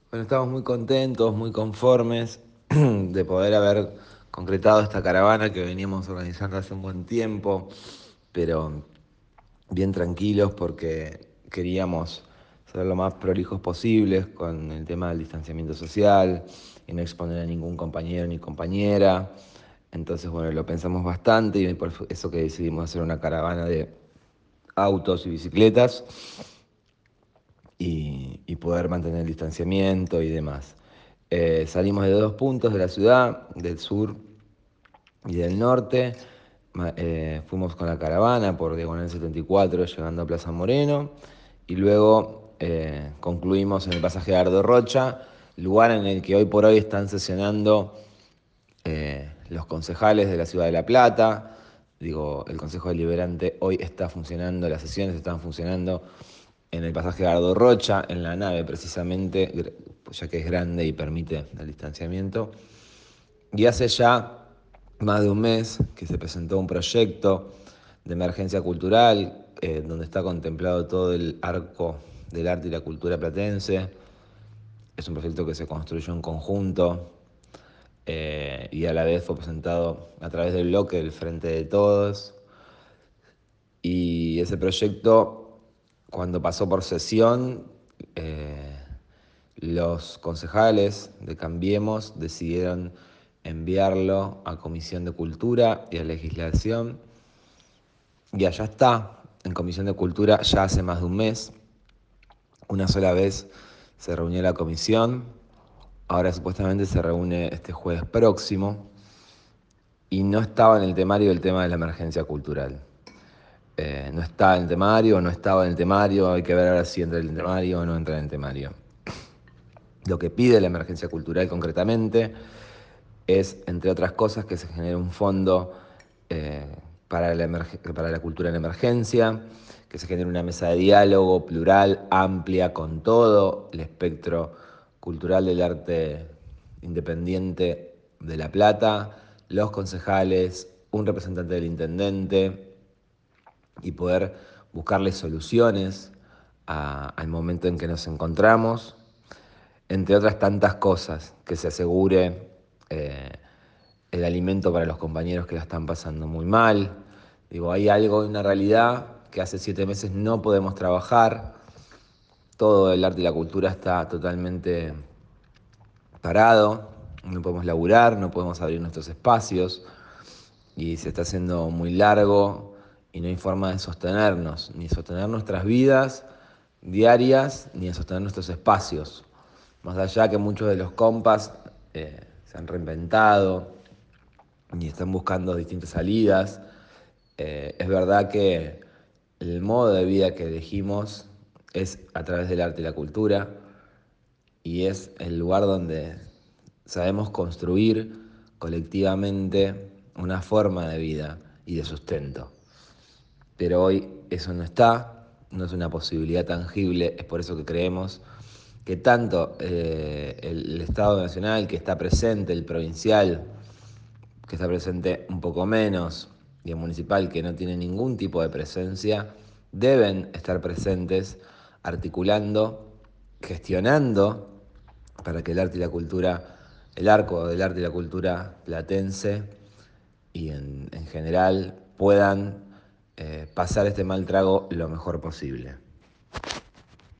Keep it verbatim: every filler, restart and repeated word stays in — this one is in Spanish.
Bueno, estamos muy contentos, muy conformes de poder haber concretado esta caravana que veníamos organizando hace un buen tiempo, pero bien tranquilos porque queríamos ser lo más prolijos posibles con el tema del distanciamiento social y no exponer a ningún compañero ni compañera. Entonces, bueno, lo pensamos bastante y por eso que decidimos hacer una caravana de autos y bicicletas y, y poder mantener el distanciamiento y demás. Eh, salimos de dos puntos de la ciudad, del sur y del norte. Eh, fuimos con la caravana por Diagonal setenta y cuatro, llegando a Plaza Moreno, y luego eh, concluimos en el pasaje de Ardo Rocha, lugar en el que hoy por hoy están sesionando eh, los concejales de la ciudad de La Plata. Digo, el Consejo Deliberante hoy está funcionando, las sesiones están funcionando en el pasaje de Ardo Rocha, en la nave precisamente, ya que es grande y permite el distanciamiento. Y hace ya más de un mes que se presentó un proyecto de emergencia cultural, eh, donde está contemplado todo el arco del arte y la cultura platense. Es un proyecto que se construyó en conjunto eh, y a la vez fue presentado a través del bloque del Frente de Todos. Y ese proyecto, cuando pasó por sesión, eh, los concejales de Cambiemos decidieron enviarlo a Comisión de Cultura y a Legislación. Y allá está, en Comisión de Cultura ya hace más de un mes. Una sola vez se reunió la comisión, ahora supuestamente se reúne este jueves próximo y no estaba en el temario el tema de la emergencia cultural. Eh, no está en el temario, no estaba en el temario, hay que ver ahora si entra en el temario o no entra en el temario. Lo que pide la emergencia cultural concretamente es, entre otras cosas, que se genere un fondo eh, para, la para la cultura en emergencia, que se genere una mesa de diálogo plural, amplia, con todo el espectro cultural del arte independiente de La Plata, los concejales, un representante del intendente, y poder buscarle soluciones a, al momento en que nos encontramos, entre otras tantas cosas, que se asegure eh, el alimento para los compañeros que la están pasando muy mal. Digo, hay algo, una realidad que hace siete meses no podemos trabajar, todo el arte y la cultura está totalmente parado, no podemos laburar, no podemos abrir nuestros espacios y se está haciendo muy largo y no hay forma de sostenernos, ni sostener nuestras vidas diarias, ni de sostener nuestros espacios. Más allá que muchos de los compas eh, se han reinventado y están buscando distintas salidas, eh, es verdad que el modo de vida que elegimos es a través del arte y la cultura y es el lugar donde sabemos construir colectivamente una forma de vida y de sustento. Pero hoy eso no está, no es una posibilidad tangible, es por eso que creemos que tanto eh, el, el Estado Nacional, que está presente, el provincial, que está presente un poco menos, y el municipal, que no tiene ningún tipo de presencia, deben estar presentes articulando, gestionando, para que el arte y la cultura, el arco del arte y la cultura platense y en, en general puedan eh, pasar este mal trago lo mejor posible.